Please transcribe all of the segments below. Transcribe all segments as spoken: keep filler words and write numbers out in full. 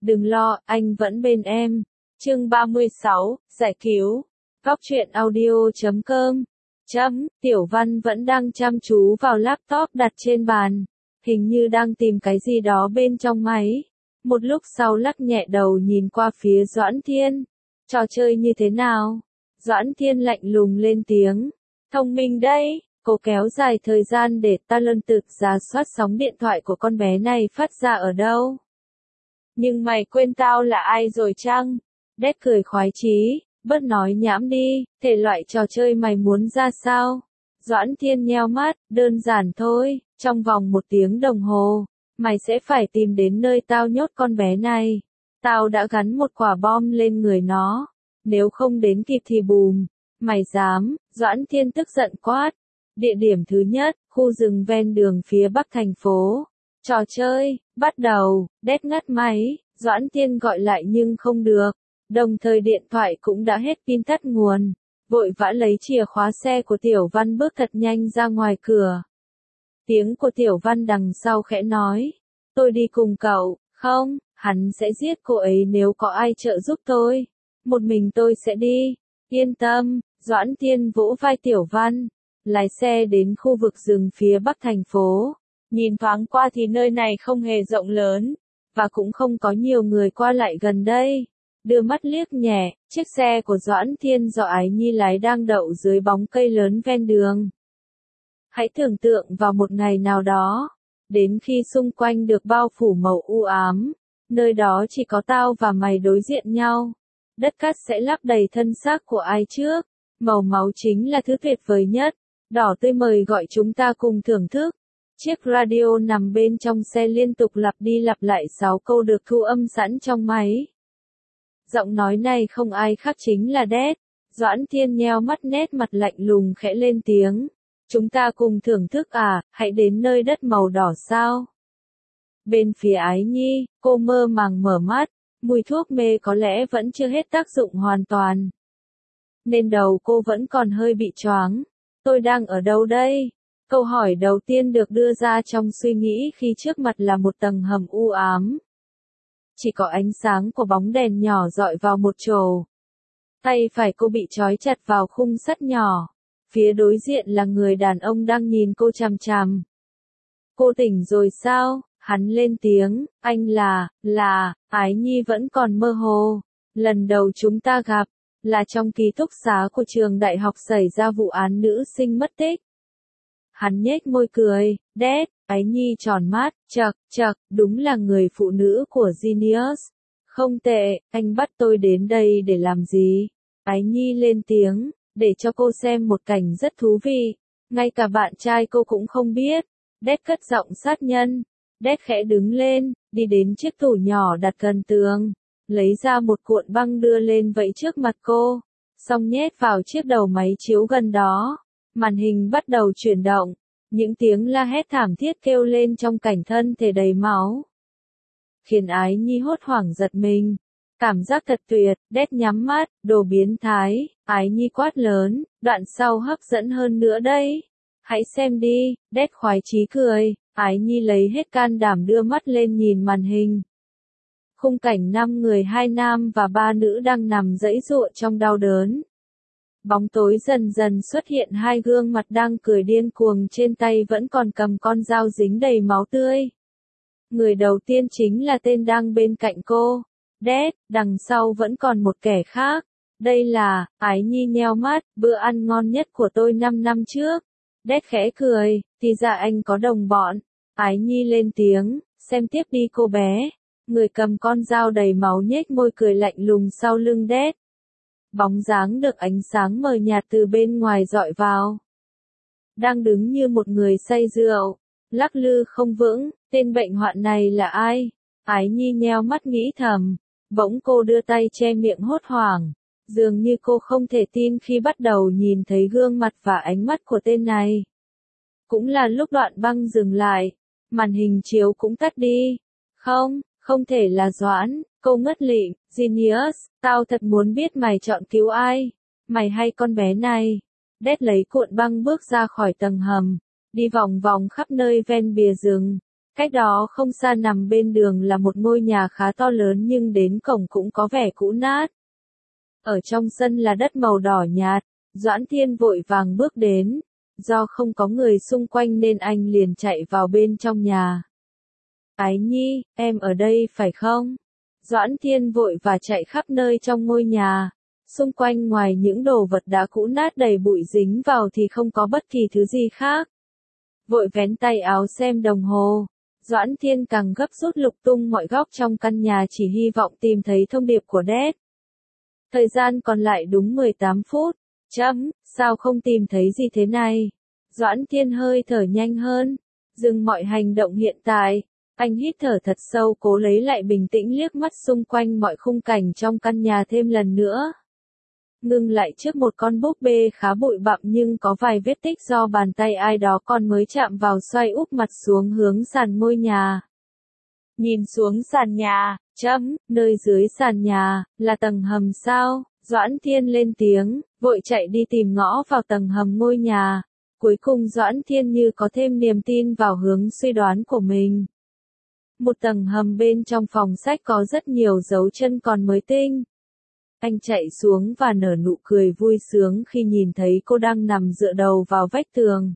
Đừng lo, anh vẫn bên em. Chương ba mươi sáu, giải cứu. Góc truyện audio chấm com. Chấm, Tiểu Văn vẫn đang chăm chú vào laptop đặt trên bàn. Hình như đang tìm cái gì đó bên trong máy. Một lúc sau lắc nhẹ đầu nhìn qua phía Doãn Thiên. Trò chơi như thế nào? Doãn Thiên lạnh lùng lên tiếng. Thông minh đấy, cô kéo dài thời gian để ta lần thực rà soát sóng điện thoại của con bé này phát ra ở đâu. Nhưng mày quên tao là ai rồi chăng? Đét cười khoái chí, bớt nói nhảm đi, thể loại trò chơi mày muốn ra sao? Doãn Thiên nheo mắt, đơn giản thôi, trong vòng một tiếng đồng hồ, mày sẽ phải tìm đến nơi tao nhốt con bé này. Tao đã gắn một quả bom lên người nó, nếu không đến kịp thì bùm. Mày dám? Doãn Thiên tức giận quát. Địa điểm thứ nhất, khu rừng ven đường phía bắc thành phố. Trò chơi, bắt đầu. Đét ngắt máy, Doãn Thiên gọi lại nhưng không được. Đồng thời điện thoại cũng đã hết pin tắt nguồn. Vội vã lấy chìa khóa xe của Tiểu Văn bước thật nhanh ra ngoài cửa. Tiếng của Tiểu Văn đằng sau khẽ nói. Tôi đi cùng cậu, không, hắn sẽ giết cô ấy nếu có ai trợ giúp tôi. Một mình tôi sẽ đi. Yên tâm, Doãn Thiên vỗ vai Tiểu Văn. Lái xe đến khu vực rừng phía bắc thành phố. Nhìn thoáng qua thì nơi này không hề rộng lớn. Và cũng không có nhiều người qua lại gần đây. Đưa mắt liếc nhẹ, chiếc xe của Doãn Thiên do Ái Nhi lái đang đậu dưới bóng cây lớn ven đường. Hãy tưởng tượng vào một ngày nào đó, đến khi xung quanh được bao phủ màu u ám, nơi đó chỉ có tao và mày đối diện nhau. Đất cát sẽ lấp đầy thân xác của ai trước, màu máu chính là thứ tuyệt vời nhất. Đỏ tươi mời gọi chúng ta cùng thưởng thức. Chiếc radio nằm bên trong xe liên tục lặp đi lặp lại sáu câu được thu âm sẵn trong máy. Giọng nói này không ai khác chính là Đét. Doãn Thiên nheo mắt nét mặt lạnh lùng khẽ lên tiếng. Chúng ta cùng thưởng thức à, hãy đến nơi đất màu đỏ sao. Bên phía Ái Nhi, cô mơ màng mở mắt, mùi thuốc mê có lẽ vẫn chưa hết tác dụng hoàn toàn. Nên đầu cô vẫn còn hơi bị choáng. Tôi đang ở đâu đây? Câu hỏi đầu tiên được đưa ra trong suy nghĩ khi trước mặt là một tầng hầm u ám. Chỉ có ánh sáng của bóng đèn nhỏ dọi vào một chỗ. Tay phải cô bị trói chặt vào khung sắt nhỏ. Phía đối diện là người đàn ông đang nhìn cô chằm chằm. Cô tỉnh rồi sao? Hắn lên tiếng, anh là, là, Ái Nhi vẫn còn mơ hồ. Lần đầu chúng ta gặp, là trong ký túc xá của trường đại học xảy ra vụ án nữ sinh mất tích. Hắn nhếch môi cười, Đét, Ái Nhi tròn mắt, chậc, chậc, đúng là người phụ nữ của Genius. Không tệ, anh bắt tôi đến đây để làm gì? Ái Nhi lên tiếng, để cho cô xem một cảnh rất thú vị. Ngay cả bạn trai cô cũng không biết. Đét cất giọng sát nhân. Đét khẽ đứng lên, đi đến chiếc tủ nhỏ đặt gần tường. Lấy ra một cuộn băng đưa lên vẫy trước mặt cô. Xong nhét vào chiếc đầu máy chiếu gần đó. Màn hình bắt đầu chuyển động. Những tiếng la hét thảm thiết kêu lên trong cảnh thân thể đầy máu. Khiến Ái Nhi hốt hoảng giật mình. Cảm giác thật tuyệt, Đét nhắm mắt, đồ biến thái, Ái Nhi quát lớn, đoạn sau hấp dẫn hơn nữa đấy. Hãy xem đi, Đét khoái chí cười, Ái Nhi lấy hết can đảm đưa mắt lên nhìn màn hình. Khung cảnh năm người hai nam và ba nữ đang nằm giãy giụa trong đau đớn. Bóng tối dần dần xuất hiện hai gương mặt đang cười điên cuồng trên tay vẫn còn cầm con dao dính đầy máu tươi. Người đầu tiên chính là tên đang bên cạnh cô. Đét, đằng sau vẫn còn một kẻ khác. Đây là, Ái Nhi nheo mắt, bữa ăn ngon nhất của tôi năm năm trước. Đét khẽ cười, thì ra anh có đồng bọn. Ái Nhi lên tiếng, xem tiếp đi cô bé. Người cầm con dao đầy máu nhếch môi cười lạnh lùng sau lưng Đét. Bóng dáng được ánh sáng mờ nhạt từ bên ngoài dọi vào. Đang đứng như một người say rượu, lắc lư không vững, tên bệnh hoạn này là ai? Ái Nhi nheo mắt nghĩ thầm. Bỗng cô đưa tay che miệng hốt hoảng. Dường như cô không thể tin khi bắt đầu nhìn thấy gương mặt và ánh mắt của tên này. Cũng là lúc đoạn băng dừng lại. Màn hình chiếu cũng tắt đi. Không, không thể là Doãn. Cô ngất lịm, Genius, tao thật muốn biết mày chọn cứu ai. Mày hay con bé này. Đét lấy cuộn băng bước ra khỏi tầng hầm. Đi vòng vòng khắp nơi ven bìa rừng. Cách đó không xa nằm bên đường là một ngôi nhà khá to lớn nhưng đến cổng cũng có vẻ cũ nát. Ở trong sân là đất màu đỏ nhạt, Doãn Thiên vội vàng bước đến, do không có người xung quanh nên anh liền chạy vào bên trong nhà. Ái Nhi, em ở đây phải không? Doãn Thiên vội và chạy khắp nơi trong ngôi nhà, xung quanh ngoài những đồ vật đã cũ nát đầy bụi dính vào thì không có bất kỳ thứ gì khác. Vội vén tay áo xem đồng hồ, Doãn Thiên càng gấp rút lục tung mọi góc trong căn nhà chỉ hy vọng tìm thấy thông điệp của Dad. Thời gian còn lại đúng mười tám phút, chấm, sao không tìm thấy gì thế này? Doãn Thiên hơi thở nhanh hơn, dừng mọi hành động hiện tại. Anh hít thở thật sâu cố lấy lại bình tĩnh liếc mắt xung quanh mọi khung cảnh trong căn nhà thêm lần nữa. Ngưng lại trước một con búp bê khá bụi bặm nhưng có vài vết tích do bàn tay ai đó còn mới chạm vào xoay úp mặt xuống hướng sàn ngôi nhà. Nhìn xuống sàn nhà, chấm, nơi dưới sàn nhà, là tầng hầm sao? Doãn Thiên lên tiếng, vội chạy đi tìm ngõ vào tầng hầm ngôi nhà. Cuối cùng Doãn Thiên như có thêm niềm tin vào hướng suy đoán của mình. Một tầng hầm bên trong phòng sách có rất nhiều dấu chân còn mới tinh. Anh chạy xuống và nở nụ cười vui sướng khi nhìn thấy cô đang nằm dựa đầu vào vách tường.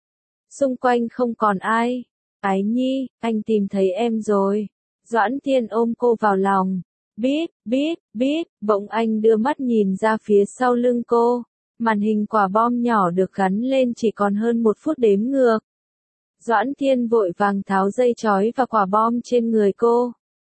Xung quanh không còn ai. Ái Nhi, anh tìm thấy em rồi. Doãn Thiên ôm cô vào lòng. Biết, biết, biết, bỗng anh đưa mắt nhìn ra phía sau lưng cô. Màn hình quả bom nhỏ được gắn lên chỉ còn hơn một phút đếm ngược. Doãn Thiên vội vàng tháo dây trói và quả bom trên người cô.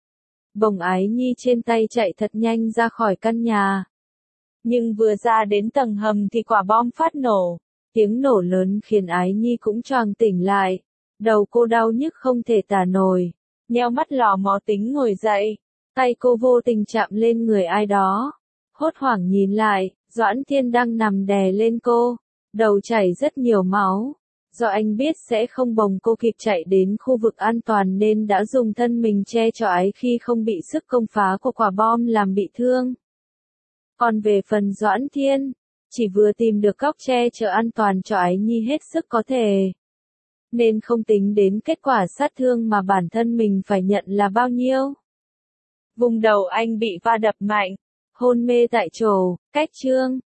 Bồng Ái Nhi trên tay chạy thật nhanh ra khỏi căn nhà. Nhưng vừa ra đến tầng hầm thì quả bom phát nổ. Tiếng nổ lớn khiến Ái Nhi cũng choàng tỉnh lại. Đầu cô đau nhức không thể tả nổi. Nheo mắt lò mò tính ngồi dậy. Tay cô vô tình chạm lên người ai đó. Hốt hoảng nhìn lại, Doãn Thiên đang nằm đè lên cô. Đầu chảy rất nhiều máu. Do anh biết sẽ không bồng cô kịp chạy đến khu vực an toàn nên đã dùng thân mình che cho Ái khi không bị sức công phá của quả bom làm bị thương. Còn về phần Doãn Thiên, chỉ vừa tìm được góc che chở an toàn cho Ái Nhi hết sức có thể. Nên không tính đến kết quả sát thương mà bản thân mình phải nhận là bao nhiêu. Vùng đầu anh bị va đập mạnh, hôn mê tại chỗ, cách chương.